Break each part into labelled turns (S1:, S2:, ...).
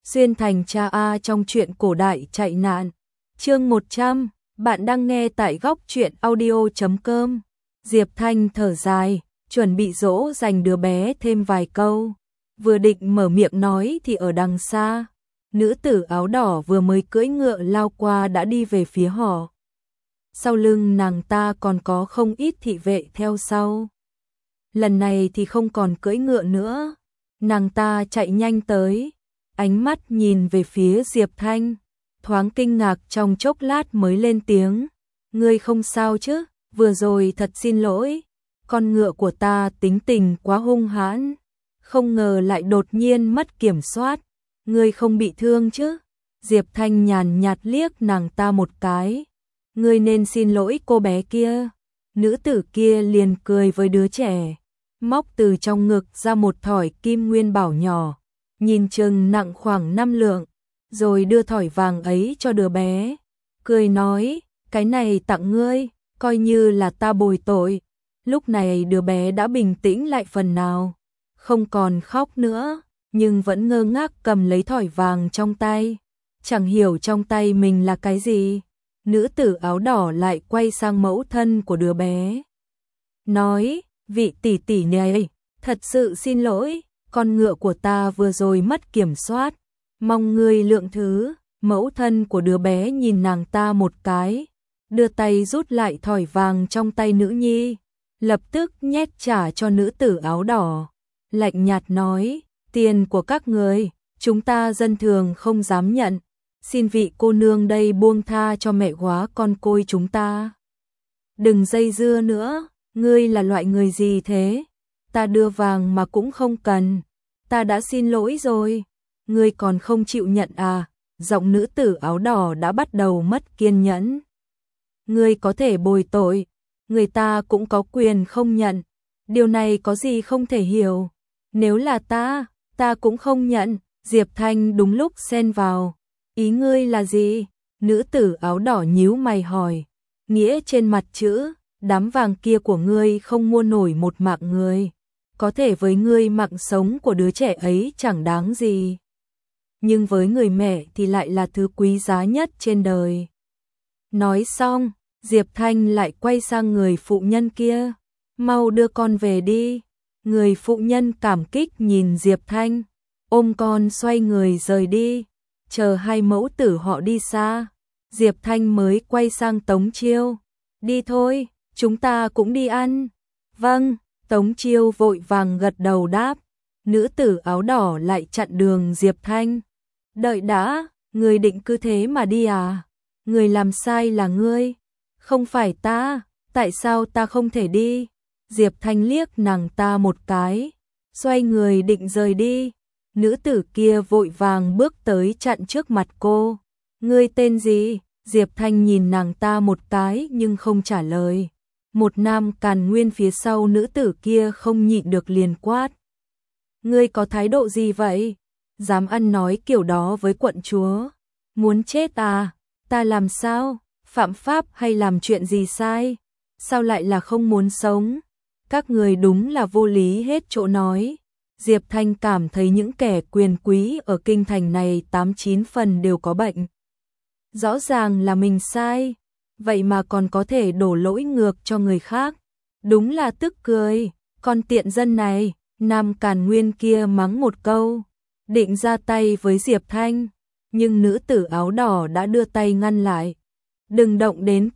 S1: Xuyên thành cha A trong truyện cổ đại chạy nạn. Chương 100, bạn đang nghe tại góc truyện audio.com. Diệp Thanh thở dài, chuẩn bị dỗ dành đứa bé thêm vài câu. Vừa định mở miệng nói thì ở đằng xa, nữ tử áo đỏ vừa mới cưỡi ngựa lao qua đã đi về phía họ. Sau lưng nàng ta còn có không ít thị vệ theo sau. Lần này thì không còn cưỡi ngựa nữa, nàng ta chạy nhanh tới, ánh mắt nhìn về phía Diệp Thanh, thoáng kinh ngạc trong chốc lát mới lên tiếng, ngươi không sao chứ, vừa rồi thật xin lỗi, con ngựa của ta tính tình quá hung hãn, không ngờ lại đột nhiên mất kiểm soát, ngươi không bị thương chứ? Diệp Thanh nhàn nhạt liếc nàng ta một cái, ngươi nên xin lỗi cô bé kia. Nữ tử kia liền cười với đứa trẻ, móc từ trong ngực ra một thỏi kim nguyên bảo nhỏ, nhìn chừng nặng khoảng 5 lượng, rồi đưa thỏi vàng ấy cho đứa bé, cười nói, cái này tặng ngươi, coi như là ta bồi tội. Lúc này đứa bé đã bình tĩnh lại phần nào, không còn khóc nữa, nhưng vẫn ngơ ngác cầm lấy thỏi vàng trong tay, chẳng hiểu trong tay mình là cái gì. Nữ tử áo đỏ lại quay sang mẫu thân của đứa bé, nói, vị tỷ tỷ này, thật sự xin lỗi, con ngựa của ta vừa rồi mất kiểm soát, mong ngươi lượng thứ. Mẫu thân của đứa bé nhìn nàng ta một cái, đưa tay rút lại thỏi vàng trong tay nữ nhi, lập tức nhét trả cho nữ tử áo đỏ, lạnh nhạt nói, tiền của các người, chúng ta dân thường không dám nhận, xin vị cô nương đây buông tha cho mẹ góa con côi chúng ta. Đừng dây dưa nữa, ngươi là loại người gì thế? Ta đưa vàng mà cũng không cần, ta đã xin lỗi rồi, ngươi còn không chịu nhận à? Giọng nữ tử áo đỏ đã bắt đầu mất kiên nhẫn. Ngươi có thể bồi tội, người ta cũng có quyền không nhận, điều này có gì không thể hiểu. Nếu là ta cũng không nhận. Diệp Thanh đúng lúc xen vào, ý ngươi là gì? Nữ tử áo đỏ nhíu mày hỏi, nghĩa trên mặt chữ, đám vàng kia của ngươi không mua nổi một mạng người, có thể với ngươi mạng sống của đứa trẻ ấy chẳng đáng gì, nhưng với người mẹ thì lại là thứ quý giá nhất trên đời. Nói xong, Diệp Thanh lại quay sang người phụ nhân kia, mau đưa con về đi. Người phụ nhân cảm kích nhìn Diệp Thanh, ôm con xoay người rời đi. Chờ hai mẫu tử họ đi xa, Diệp Thanh mới quay sang Tống Chiêu, đi thôi, chúng ta cũng đi ăn. Vâng, Tống Chiêu vội vàng gật đầu đáp. Nữ tử áo đỏ lại chặn đường Diệp Thanh, đợi đã, người định cứ thế mà đi à? Người làm sai là ngươi, không phải ta, tại sao ta không thể đi? Diệp Thanh liếc nàng ta một cái, xoay người định rời đi. Nữ tử kia vội vàng bước tới chặn trước mặt cô. Ngươi tên gì? Diệp Thanh nhìn nàng ta một cái nhưng không trả lời. Một nam càn nguyên phía sau nữ tử kia không nhịn được liền quát. Ngươi có thái độ gì vậy? Dám ăn nói kiểu đó với quận chúa? Muốn chết à? Ta làm sao? Phạm pháp hay làm chuyện gì sai? Sao lại là không muốn sống? Các người đúng là vô lý hết chỗ nói. Diệp Thanh cảm thấy những kẻ quyền quý ở kinh thành này 8-9 phần đều có bệnh. Rõ ràng là mình sai, vậy mà còn có thể đổ lỗi ngược cho người khác. Đúng là tức cười, con tiện dân này. Nam càn nguyên kia mắng một câu, định ra tay với Diệp Thanh, nhưng nữ tử áo đỏ đã đưa tay ngăn lại. Đừng động đến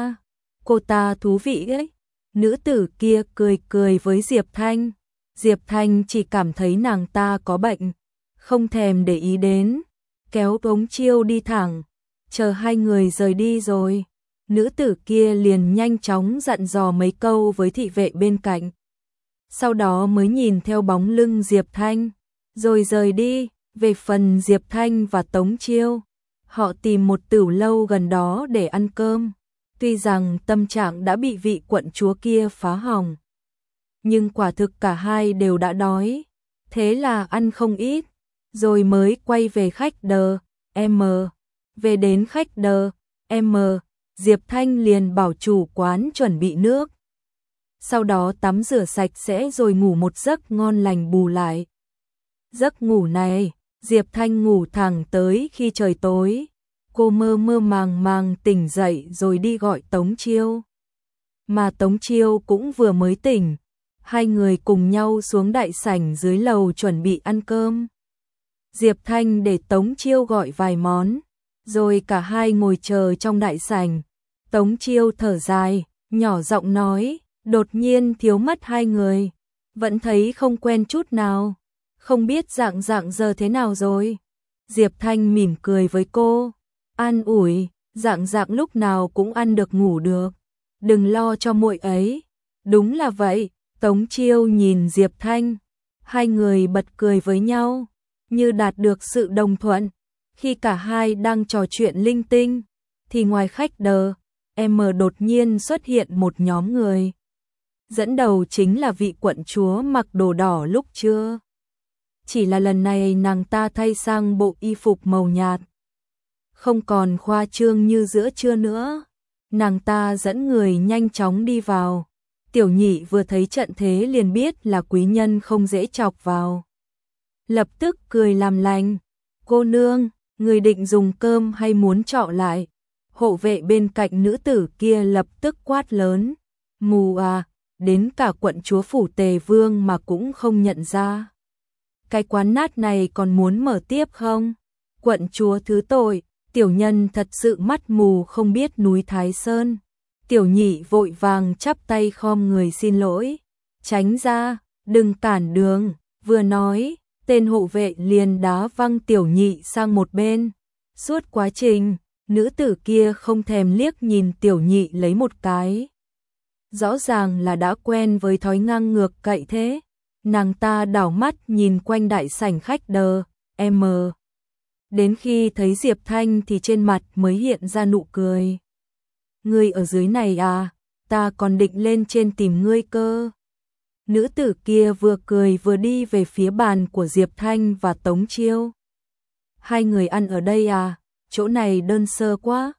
S1: cô ta thú vị ấy. Nữ tử kia cười cười với Diệp Thanh. Diệp Thanh chỉ cảm thấy nàng ta có bệnh, không thèm để ý đến, kéo Tống Chiêu đi thẳng. Chờ hai người rời đi rồi, nữ tử kia liền nhanh chóng dặn dò mấy câu với thị vệ bên cạnh. Sau đó mới nhìn theo bóng lưng Diệp Thanh, rồi rời đi. Về phần Diệp Thanh và Tống Chiêu, họ tìm một tửu lâu gần đó để ăn cơm. Tuy rằng tâm trạng đã bị vị quận chúa kia phá hỏng, nhưng quả thực cả hai đều đã đói, thế là ăn không ít, rồi mới quay về khách đờ M. Về đến khách đờ M, Diệp Thanh liền bảo chủ quán chuẩn bị nước. Sau đó tắm rửa sạch sẽ rồi ngủ một giấc ngon lành bù lại. Giấc ngủ này, Diệp Thanh ngủ thẳng tới khi trời tối. Cô mơ mơ màng màng tỉnh dậy rồi đi gọi Tống Chiêu. Mà Tống Chiêu cũng vừa mới tỉnh. Hai người cùng nhau xuống đại sảnh dưới lầu chuẩn bị ăn cơm. Diệp Thanh để Tống Chiêu gọi vài món, rồi cả hai ngồi chờ trong đại sảnh. Tống Chiêu thở dài, nhỏ giọng nói, đột nhiên thiếu mất hai người, vẫn thấy không quen chút nào, không biết dạng giờ thế nào rồi. Diệp Thanh mỉm cười với cô, an ủi, dạng lúc nào cũng ăn được ngủ được, đừng lo cho muội ấy. Đúng là vậy, Tống Chiêu nhìn Diệp Thanh, hai người bật cười với nhau, như đạt được sự đồng thuận. Khi cả hai đang trò chuyện linh tinh, thì ngoài khách đờ, đột nhiên xuất hiện một nhóm người. Dẫn đầu chính là vị quận chúa mặc đồ đỏ lúc trưa. Chỉ là lần này nàng ta thay sang bộ y phục màu nhạt, không còn khoa trương như giữa trưa nữa. Nàng ta dẫn người nhanh chóng đi vào. Tiểu Nhị vừa thấy trận thế liền biết là quý nhân không dễ chọc vào. Lập tức cười làm lành, cô nương, người định dùng cơm hay muốn trọ lại? Hộ vệ bên cạnh nữ tử kia lập tức quát lớn, mù à, đến cả quận chúa phủ Tề Vương mà cũng không nhận ra. Cái quán nát này còn muốn mở tiếp không? Quận chúa thứ tội, tiểu nhân thật sự mắt mù không biết núi Thái Sơn. Tiểu Nhị vội vàng chắp tay khom người xin lỗi, tránh ra, đừng cản đường, vừa nói, tên hộ vệ liền đá văng Tiểu Nhị sang một bên. Suốt quá trình, nữ tử kia không thèm liếc nhìn Tiểu Nhị lấy một cái. Rõ ràng là đã quen với thói ngang ngược cậy thế. Nàng ta đảo mắt nhìn quanh đại sảnh khách đờ, đến khi thấy Diệp Thanh thì trên mặt mới hiện ra nụ cười. Ngươi ở dưới này à, ta còn định lên trên tìm ngươi cơ. Nữ tử kia vừa cười vừa đi về phía bàn của Diệp Thanh và Tống Chiêu. Hai người ăn ở đây à, chỗ này đơn sơ quá.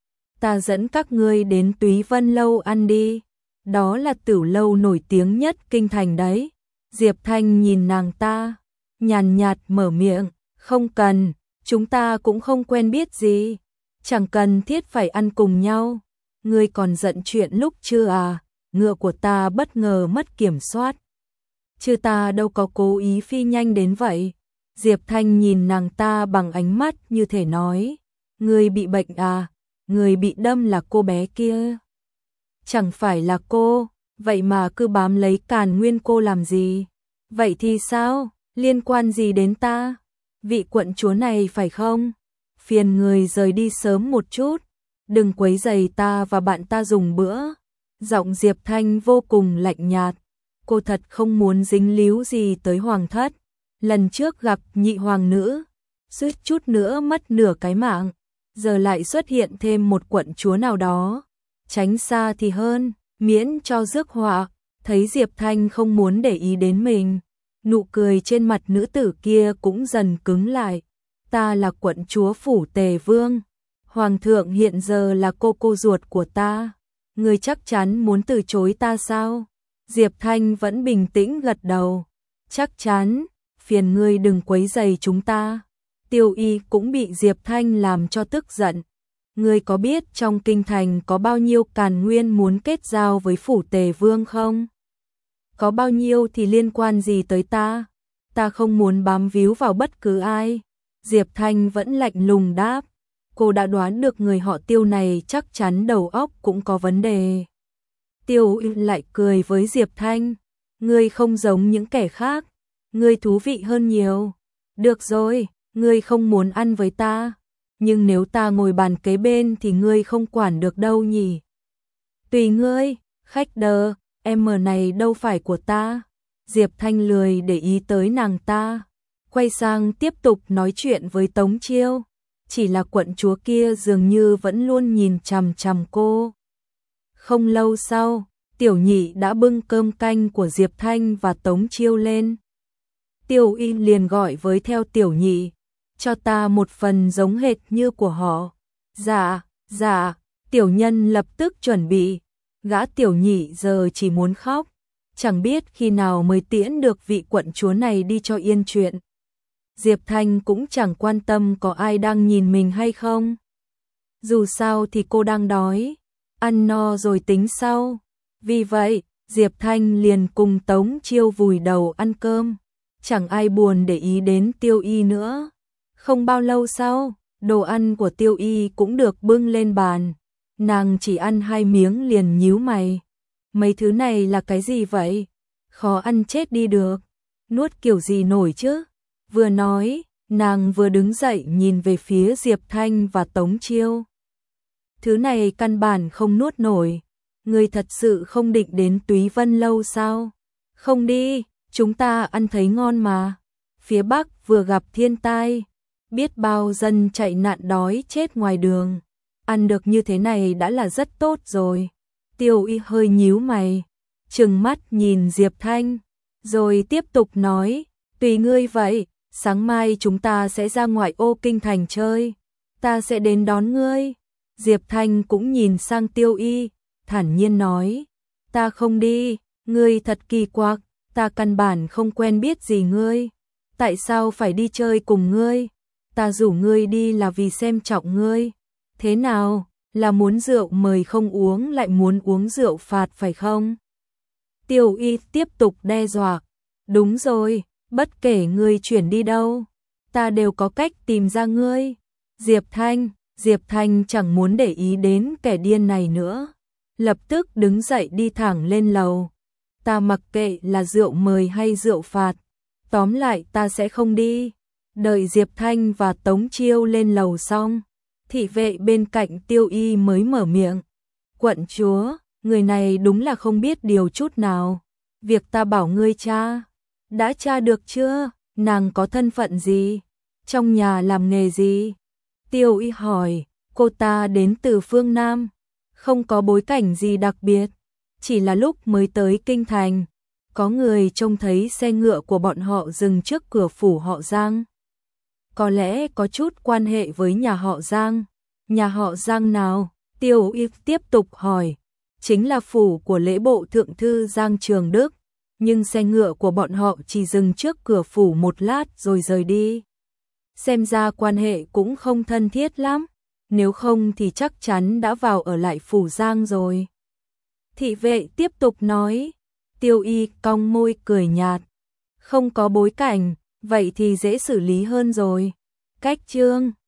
S1: Ta dẫn các ngươi đến Túy Vân Lâu ăn đi, đó là tửu lâu nổi tiếng nhất kinh thành đấy. Diệp Thanh nhìn nàng ta, nhàn nhạt mở miệng, không cần, chúng ta cũng không quen biết gì, chẳng cần thiết phải ăn cùng nhau. Ngươi còn giận chuyện lúc chưa à, ngựa của ta bất ngờ mất kiểm soát. Chứ ta đâu có cố ý phi nhanh đến vậy. Diệp Thanh nhìn nàng ta bằng ánh mắt như thể nói, ngươi bị bệnh à, người bị đâm là cô bé kia. Chẳng phải là cô, vậy mà cứ bám lấy Càn Nguyên cô làm gì? Vậy thì sao, liên quan gì đến ta? Vị quận chúa này phải không? Phiền người rời đi sớm một chút, đừng quấy rầy ta và bạn ta dùng bữa. Giọng Diệp Thanh vô cùng lạnh nhạt, cô thật không muốn dính líu gì tới hoàng thất. Lần trước gặp nhị hoàng nữ, suýt chút nữa mất nửa cái mạng, giờ lại xuất hiện thêm một quận chúa nào đó. Tránh xa thì hơn, miễn cho rước họa. Thấy Diệp Thanh không muốn để ý đến mình, nụ cười trên mặt nữ tử kia cũng dần cứng lại. Ta là quận chúa phủ Tề Vương, hoàng thượng hiện giờ là cô ruột của ta, ngươi chắc chắn muốn từ chối ta sao? Diệp Thanh vẫn bình tĩnh gật đầu, chắc chắn, phiền ngươi đừng quấy rầy chúng ta. Tiêu Y cũng bị Diệp Thanh làm cho tức giận. Ngươi có biết trong kinh thành có bao nhiêu Càn Nguyên muốn kết giao với phủ Tề Vương không? Có bao nhiêu thì liên quan gì tới ta? Ta không muốn bám víu vào bất cứ ai. Diệp Thanh vẫn lạnh lùng đáp. Cô đã đoán được người họ Tiêu này chắc chắn đầu óc cũng có vấn đề. Tiêu Y lại cười với Diệp Thanh. Ngươi không giống những kẻ khác. Ngươi thú vị hơn nhiều. Được rồi, ngươi không muốn ăn với ta. Nhưng nếu ta ngồi bàn kế bên thì ngươi không quản được đâu nhỉ? Tùy ngươi, khách đờ, này đâu phải của ta. Diệp Thanh lười để ý tới nàng ta, quay sang tiếp tục nói chuyện với Tống Chiêu. Chỉ là quận chúa kia dường như vẫn luôn nhìn chằm chằm cô. Không lâu sau, Tiểu Nhị đã bưng cơm canh của Diệp Thanh và Tống Chiêu lên. Tiêu Y liền gọi với theo Tiểu Nhị, cho ta một phần giống hệt như của họ. Dạ, tiểu nhân lập tức chuẩn bị. Gã Tiểu Nhị giờ chỉ muốn khóc, chẳng biết khi nào mới tiễn được vị quận chúa này đi cho yên chuyện. Diệp Thanh cũng chẳng quan tâm có ai đang nhìn mình hay không. Dù sao thì cô đang đói, ăn no rồi tính sau. Vì vậy, Diệp Thanh liền cùng Tống Chiêu vùi đầu ăn cơm. Chẳng ai buồn để ý đến Tiêu Y nữa. Không bao lâu sau, đồ ăn của Tiêu Y cũng được bưng lên bàn. Nàng chỉ ăn 2 miếng liền nhíu mày. Mấy thứ này là cái gì vậy? Khó ăn chết đi được. Nuốt kiểu gì nổi chứ? Vừa nói, nàng vừa đứng dậy nhìn về phía Diệp Thanh và Tống Chiêu. Thứ này căn bản không nuốt nổi. Người thật sự không định đến Túy Vân Lâu sao? Không đi, chúng ta ăn thấy ngon mà. Phía Bắc vừa gặp thiên tai, biết bao dân chạy nạn đói chết ngoài đường. Ăn được như thế này đã là rất tốt rồi. Tiêu Y hơi nhíu mày, trừng mắt nhìn Diệp Thanh, rồi tiếp tục nói, tùy ngươi vậy, sáng mai chúng ta sẽ ra ngoại ô kinh thành chơi. Ta sẽ đến đón ngươi. Diệp Thanh cũng nhìn sang Tiêu Y, thản nhiên nói, ta không đi, ngươi thật kỳ quặc, ta căn bản không quen biết gì ngươi. Tại sao phải đi chơi cùng ngươi? Ta rủ ngươi đi là vì xem trọng ngươi. Thế nào, là muốn rượu mời không uống lại muốn uống rượu phạt phải không? Tiêu Y tiếp tục đe dọa. Đúng rồi, bất kể ngươi chuyển đi đâu, ta đều có cách tìm ra ngươi. Diệp Thanh chẳng muốn để ý đến kẻ điên này nữa. Lập tức đứng dậy đi thẳng lên lầu. Ta mặc kệ là rượu mời hay rượu phạt. Tóm lại ta sẽ không đi. Đợi Diệp Thanh và Tống Chiêu lên lầu xong, thị vệ bên cạnh Tiêu Y mới mở miệng. Quận chúa, người này đúng là không biết điều chút nào. Việc ta bảo ngươi tra, đã tra được chưa? Nàng có thân phận gì? Trong nhà làm nghề gì? Tiêu Y hỏi, cô ta đến từ phương Nam, không có bối cảnh gì đặc biệt, chỉ là lúc mới tới kinh thành, có người trông thấy xe ngựa của bọn họ dừng trước cửa phủ họ Giang. Có lẽ có chút quan hệ với nhà họ Giang. Nhà họ Giang nào? Tiêu Y tiếp tục hỏi. Chính là phủ của lễ bộ thượng thư Giang Trường Đức, nhưng xe ngựa của bọn họ chỉ dừng trước cửa phủ một lát rồi rời đi. Xem ra quan hệ cũng không thân thiết lắm, nếu không thì chắc chắn đã vào ở lại phủ Giang rồi. Thị vệ tiếp tục nói. Tiêu Y cong môi cười nhạt. Không có bối cảnh, vậy thì dễ xử lý hơn rồi. Cách chương